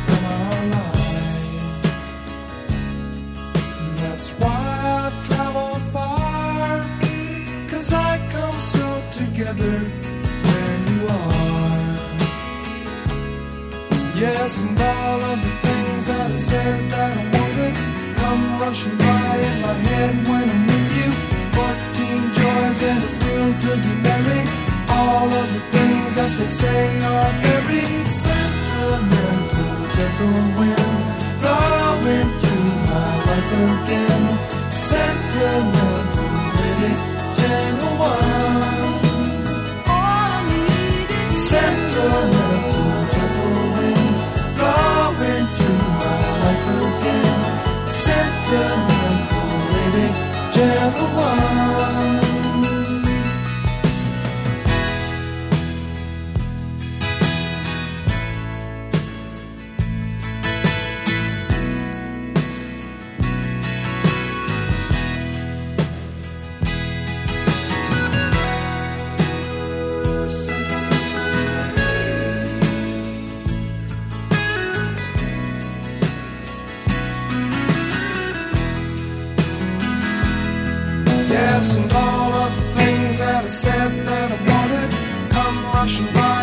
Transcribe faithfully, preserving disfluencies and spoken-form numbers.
from our lives. And that's why I've traveled far, 'cause I come so together where you are. Yes, and all of the things that I said that I wanted come rushing by in my head when I'm with you. Fourteen joys and a will to be married. All of the things that they say are very sentimental. Gentle wind blowing through my life again. Sentimental, pretty gentle one. All I need is sentimental, gentle wind blowing through my life again. Sentimental, lady, gentle one. Yes, and all of the things that I said that I wanted come rushing by